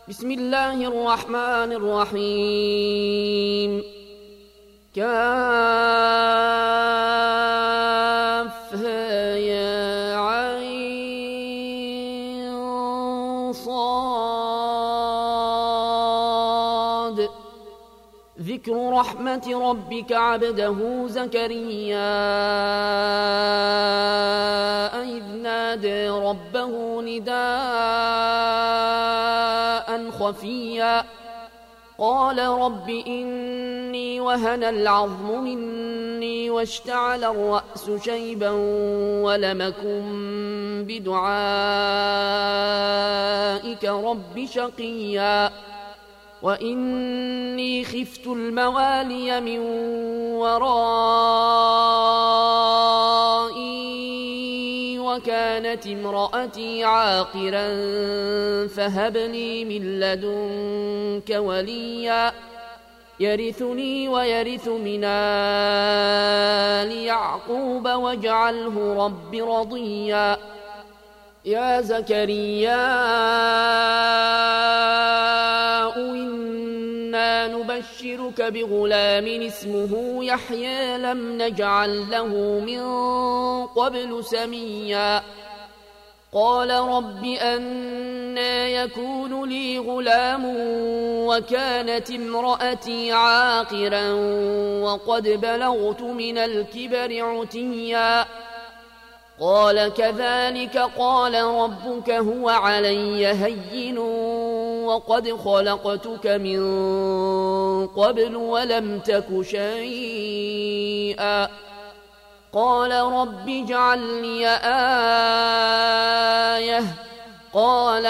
بسم الله الرحمن الرحيم. كافها يا عين صاد. ذكر رحمة ربك عبده زكريا إذ نادى ربه نداء خفيا قال رب إني وهن العظم مني واشتعل الرأس شيبا ولم أكن بدعائك رب شقيا وإني خفت الموالي من ورائي وكانت امرأتي عاقرا فهب لي من لدنك وليا يرثني ويرث من آل يعقوب واجعله رب رضيا. يا زكريا إنا نبشرك بغلام اسمه يحيى لم نجعل له من قبل سميا قال رب أنى يكون لي غلام وكانت امرأتي عاقرا وقد بلغت من الكبر عتيا قال كذلك قال ربك هو علي هين وقد خلقتك من قبل ولم تك شيئا قال رب اجعل لي آية قال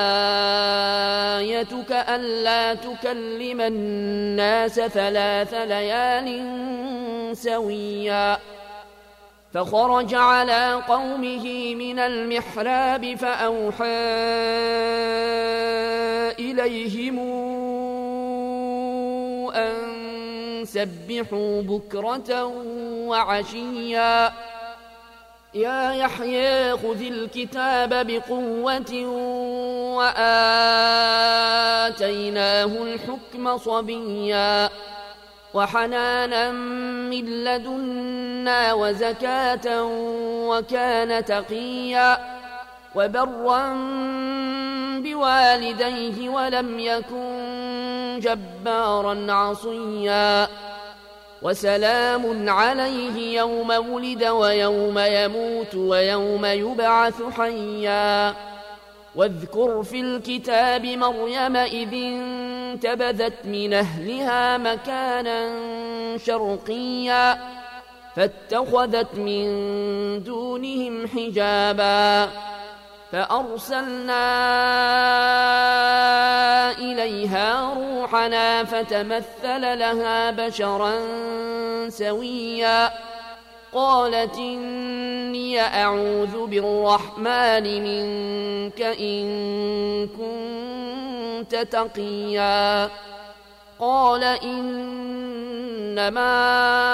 آيتك ألا تكلم الناس 3 ليال سويا فخرج على قومه من المحراب فأوحى إليهم أن سبحوا بكرة وعشيا يا يحيى خذ الكتاب بقوة وآتيناه الحكم صبيا وحنانا من لدنا وزكاة وكان تقيا وبرا بوالديه ولم يكن جبارا عصيا وسلام عليه يوم ولد ويوم يموت ويوم يبعث حيا واذكر في الكتاب مريم إذ انتبذت من أهلها مكانا شرقيا فاتخذت من دونهم حجابا فأرسلنا إليها روحنا فتمثل لها بشرا سويا قالت إني أعوذ بالرحمن منك إن كنت تقيا قال إنما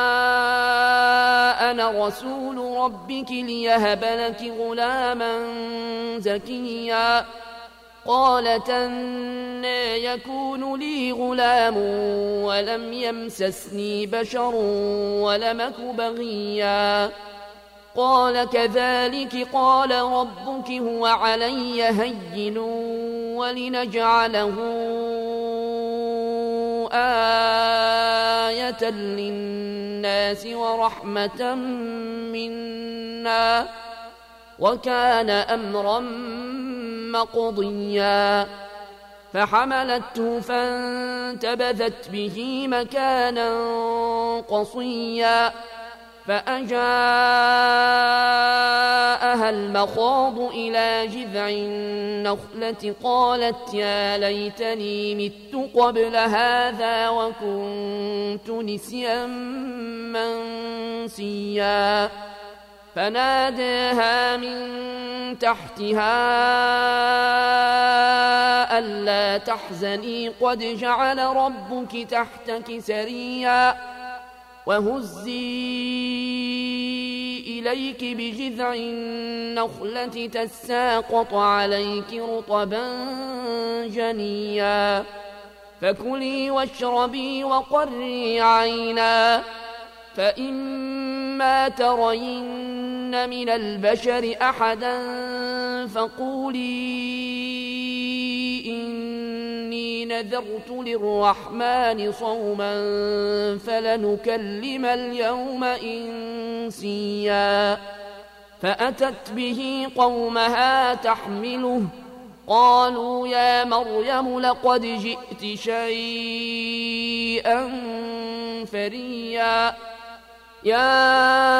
أنا رسول ربك ليهب لك غلاما زكيا قالت أنى يكون لي غلام ولم يمسسني بشر ولم أك بغيا قال كذلك قال ربك هو علي هين ولنجعله آية للناس ورحمة منا وكان أمرا مقضيا فحملته فانتبذت به مكانا قصيا فأجاءها المخاض إلى جذع النخلة قالت يا ليتني مت قبل هذا وكنت نسيا منسيا فناداها من تحتها ألا تحزني قد جعل ربك تحتك سريا وهزي إليك بجذع النخلة تساقط عليك رطبا جنيا فكلي واشربي وقري عينا فإما ترين من البشر أحدا فقولي إني نذرت للرحمن صوما فلنكلم اليوم إنسيا فأتت به قومها تحمله قالوا يا مريم لقد جئت شيئا فريا يا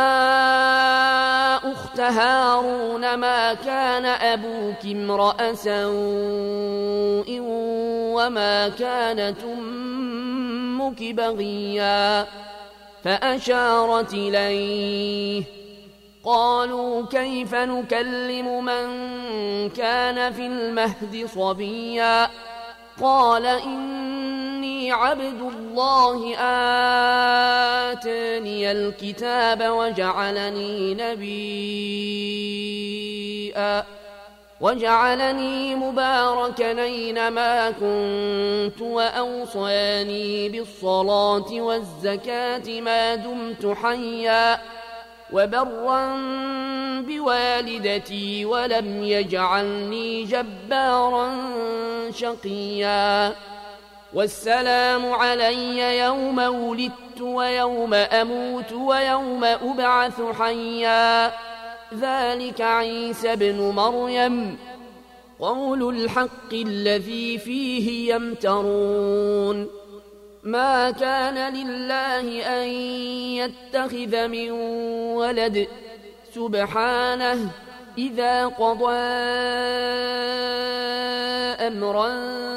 أخت هارون ما كان أبوك امرأ سوء وما كانت أمك بغيا فأشارت إليه قالوا كيف نكلم من كان في المهد صبيا قال إني عبد الله آتاني الكتاب وجعلني مباركا أينما كنت وأوصاني بالصلاة والزكاة ما دمت حيا وبرا بوالدتي ولم يجعلني جبارا شقيا والسلام علي يوم ولدت ويوم أموت ويوم أبعث حيا ذلك عيسى بن مريم قول الحق الذي فيه يمترون ما كان لله أن يتخذ من ولد سبحانه إذا قضى أمرا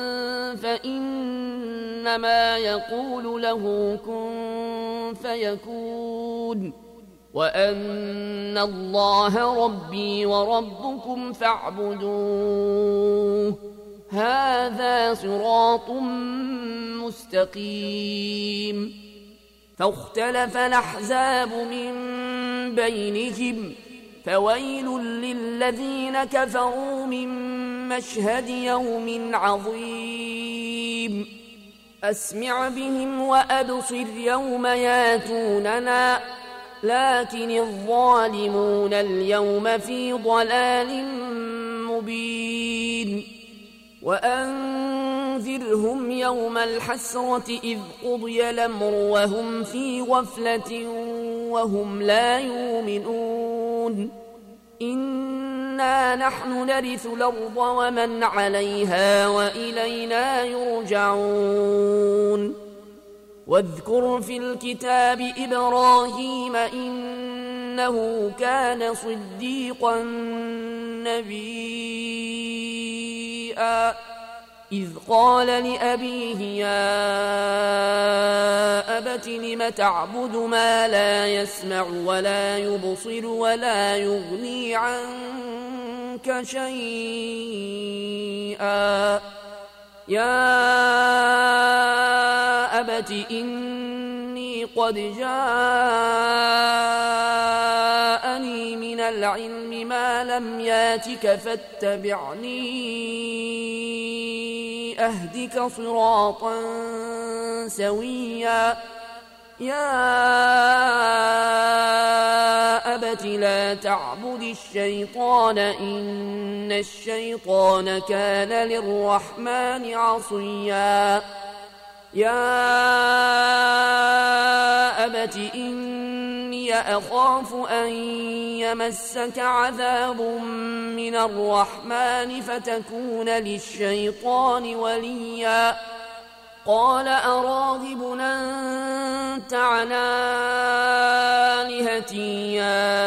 فإنما يقول له كن فيكون وأن الله ربي وربكم فاعبدوه هذا صراط مستقيم فاختلف الأحزاب من بينهم فويل للذين كفروا من مشهد يوم عظيم أسمع بهم وأبصر يوم ياتوننا لكن الظالمون اليوم في ضلال مبين وأنذرهم يوم الحسرة إذ قضي الأمر وهم في غفلة وهم لا يؤمنون إنا نحن نرث الأرض ومن عليها وإلينا يرجعون واذكر في الكتاب إبراهيم إنه كان صديقا نبيا إذ قال لأبيه يا أبت لم تعبد ما لا يسمع ولا يبصر ولا يغني عنك شيئا يا أبت إني قد جاءني من العلم ما لم ياتك فاتبعني أهدك صراطا سويا يا أبت لا تعبد الشيطان إن الشيطان كان للرحمن عصيا يا أبت إني أخاف أن يمسك عذاب من الرحمن فتكون للشيطان وليا قال أراغب أنت عن آلهتي يا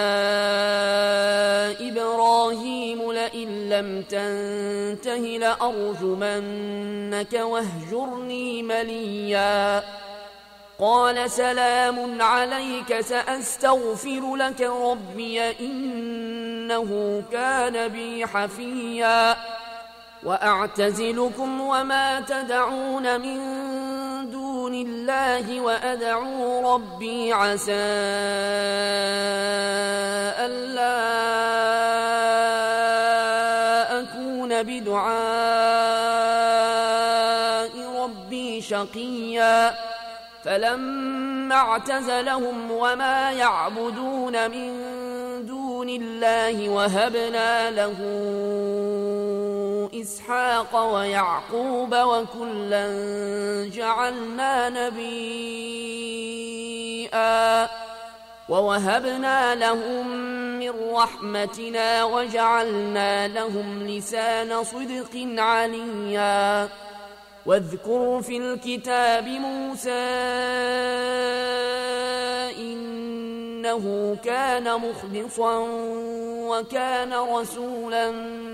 إبراهيم لئن لم تنته لأرجمنك واهجرني مليا قال سلام عليك سأستغفر لك ربي إنه كان بي حفيا وأعتزلكم وما تدعون من دون الله وأدعو ربي عسى ألا أكون بدعاء ربي شقيا فلما اعتزلهم وما يعبدون من دون الله وهبنا له إسحاق ويعقوب وكلا جعلنا نبيا ووهبنا لهم من رحمتنا وجعلنا لهم لسان صدق عليا واذكر في الكتاب موسى إنه كان مخلصا وكان رسولا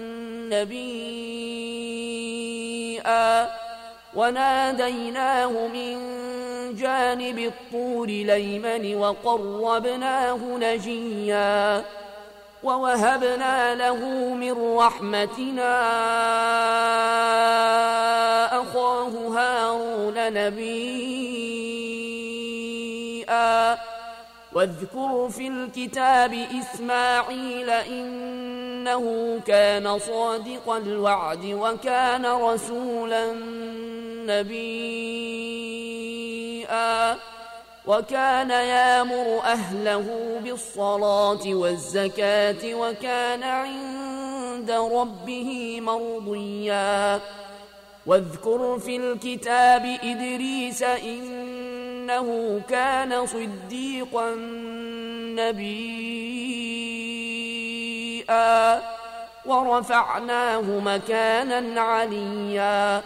نبيا وناديناه من جانب الطور الأيمن وقربناه نجيا ووهبنا له من رحمتنا أخاه هارون نبيا واذكر في الكتاب إسماعيل إنه كان صادق الوعد وكان رسولا نبيا وكان يامر أهله بالصلاة والزكاة وكان عند ربه مرضيا واذكر في الكتاب إدريس إنه كان صديقا نبيا ورفعناه مكانا عليا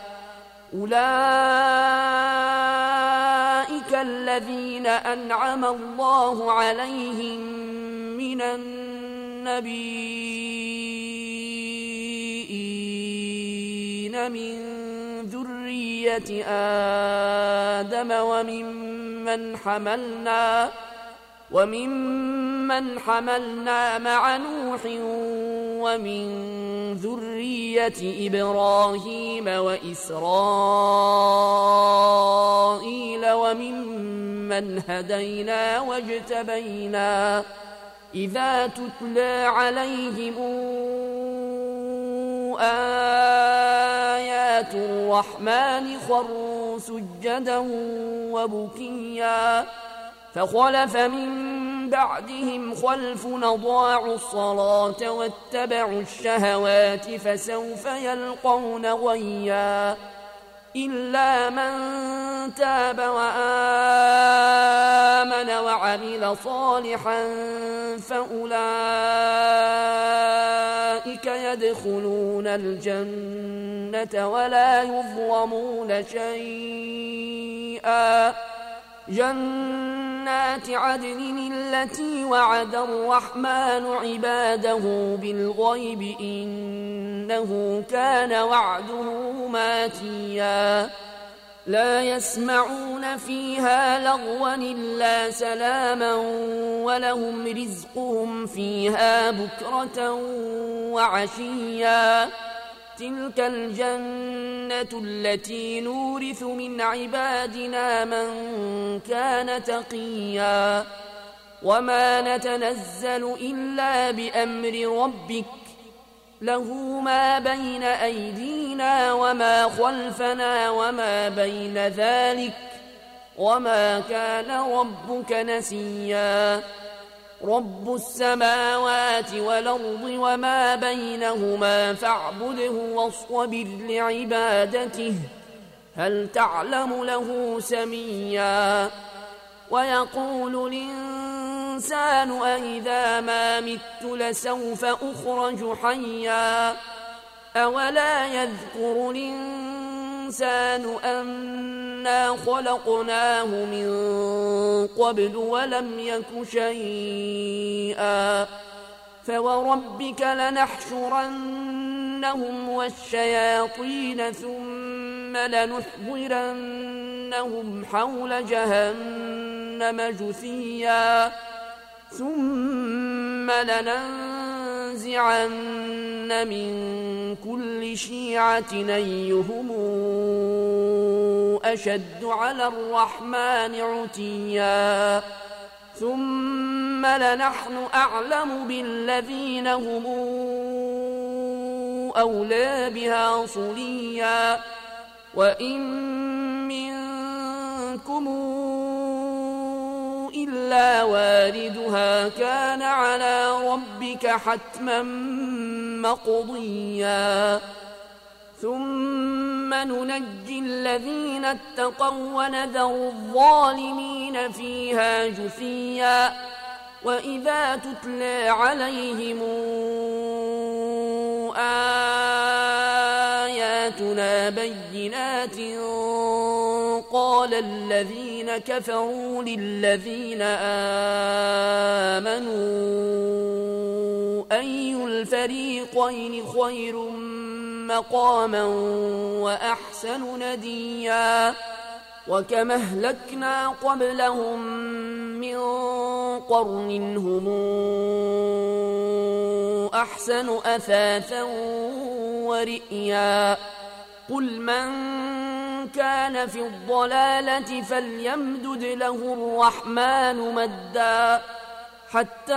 أولئك الذين أنعم الله عليهم من النبيين من ذرية آدم وممن حملنا مع نوح ومن ذرية إبراهيم وإسرائيل وممن هدينا واجتبينا إذا تتلى عليهم آيات الرحمن خروا سجدا وبكيا فخلف من بعدهم خلف أضاعوا الصلاة واتبعوا الشهوات فسوف يلقون غيا إلا من تاب وآمن وعمل صالحا فأولئك يدخلون الجنة ولا يظلمون شيئا جنات عدن التي وعد الرحمن عباده بالغيب إنه كان وعده ماتيا لا يسمعون فيها لغوا إلا سلاما ولهم رزقهم فيها بكرة وعشيا تلك الجنة التي نورث من عبادنا من كان تقيا وما نتنزل إلا بأمر ربك له ما بين أيدينا وما خلفنا وما بين ذلك وما كان ربك نسيا رب السماوات والأرض وما بينهما فاعبده واصطبر لعبادته هل تعلم له سميا ويقول الإنسان أإذا ما مت لسوف أخرج حيا أولا يذكر الإنسان أنا خلقناه من قبل ولم يك شيئا فوربك لنحشرنهم والشياطين ثم لنحضرنهم حول جهنم جثيا ثم لننزعن لننزعن من كل شيعة أيهم أشد على الرحمن عتيا ثم لنحن أعلم بالذين هم أولى بها صليا وإن منكم إلا واردها كان على ربك حتما مقضيا ثم ننجي الذين اتقوا ونذر الظالمين فيها جثيا وإذا تتلى عليهم آياتنا بينات قال الذين كفروا للذين آمنوا أي الفريقين خير مقاما وأحسن نديا وكم أهلكنا قبلهم من قرن هم أحسن أثاثا ورئيا قل من كان في الضلالة فليمدد له الرحمن مدا حتى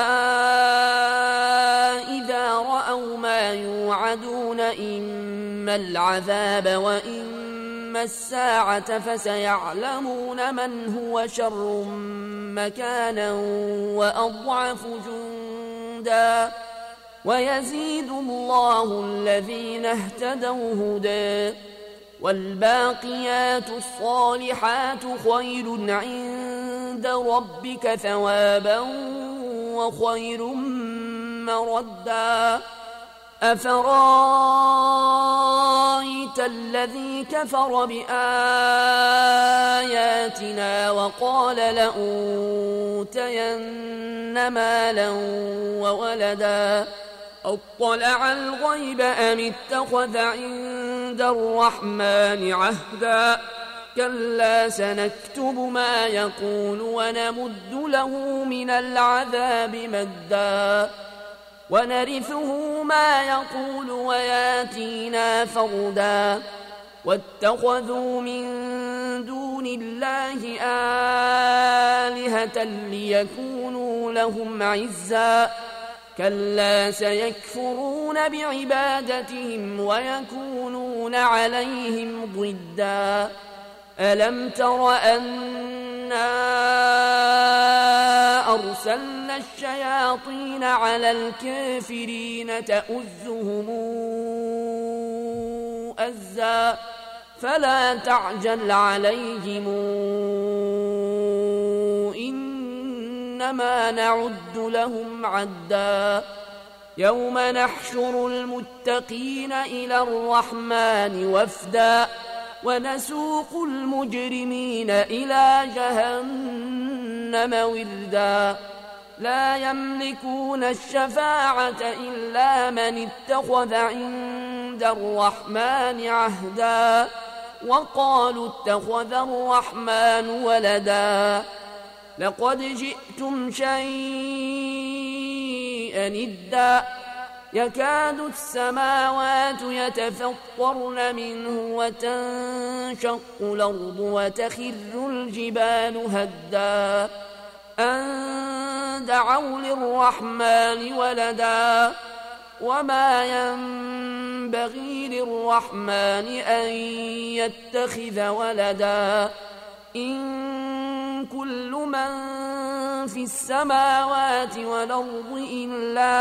إذا رأوا ما يوعدون إما العذاب وإما الساعة فسيعلمون من هو شر مكانا وأضعف جندا ويزيد الله الذين اهتدوا هدى والباقيات الصالحات خير عند ربك ثوابا وخير مردا أفرايت الذي كفر بآياتنا وقال لأوتين مالا وولدا أطلع الغيب أم اتخذ عند الرحمن عهدا كلا سنكتب ما يقول ونمد له من العذاب مدا ونرثه ما يقول وياتينا فردا واتخذوا من دون الله آلهة ليكونوا لهم عزا كلا سيكفرون بعبادتهم ويكونون عليهم ضدا ألم تر أنا أرسلنا الشياطين على الكافرين تؤزهم أزا فلا تعجل عليهم إنما نعد لهم عدا يوم نحشر المتقين إلى الرحمن وفدا ونسوق المجرمين إلى جهنم وردا لا يملكون الشفاعة إلا من اتخذ عند الرحمن عهدا وقالوا اتخذ الرحمن ولدا لقد جئتم شيئا إدا يكاد السماوات يتفطرن منه وتنشق الأرض وتخر الجبال هدا أن دعوا للرحمن ولدا وما ينبغي للرحمن أن يتخذ ولدا إن كل من في السماوات والأرض إلا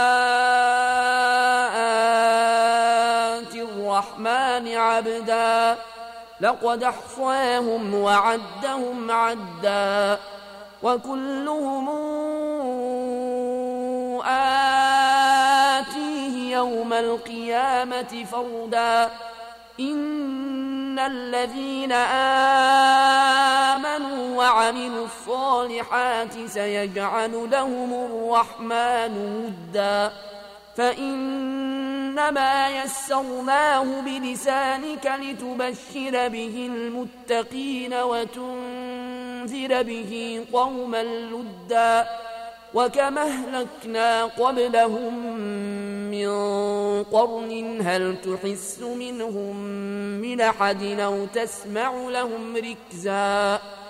آتي الرحمن عبدا لقد أحصاهم وعدهم عدا وكلهم آتيه يوم القيامة فردا إن الذين آمنوا وعملوا الصالحات سيجعل لهم الرحمن ودا فإنما يسرناه بلسانك لتبشر به المتقين وتنذر به قوما لدا وكما أهلكنا قبلهم من قرن هل تحس منهم من أحد أو تسمع لهم ركزا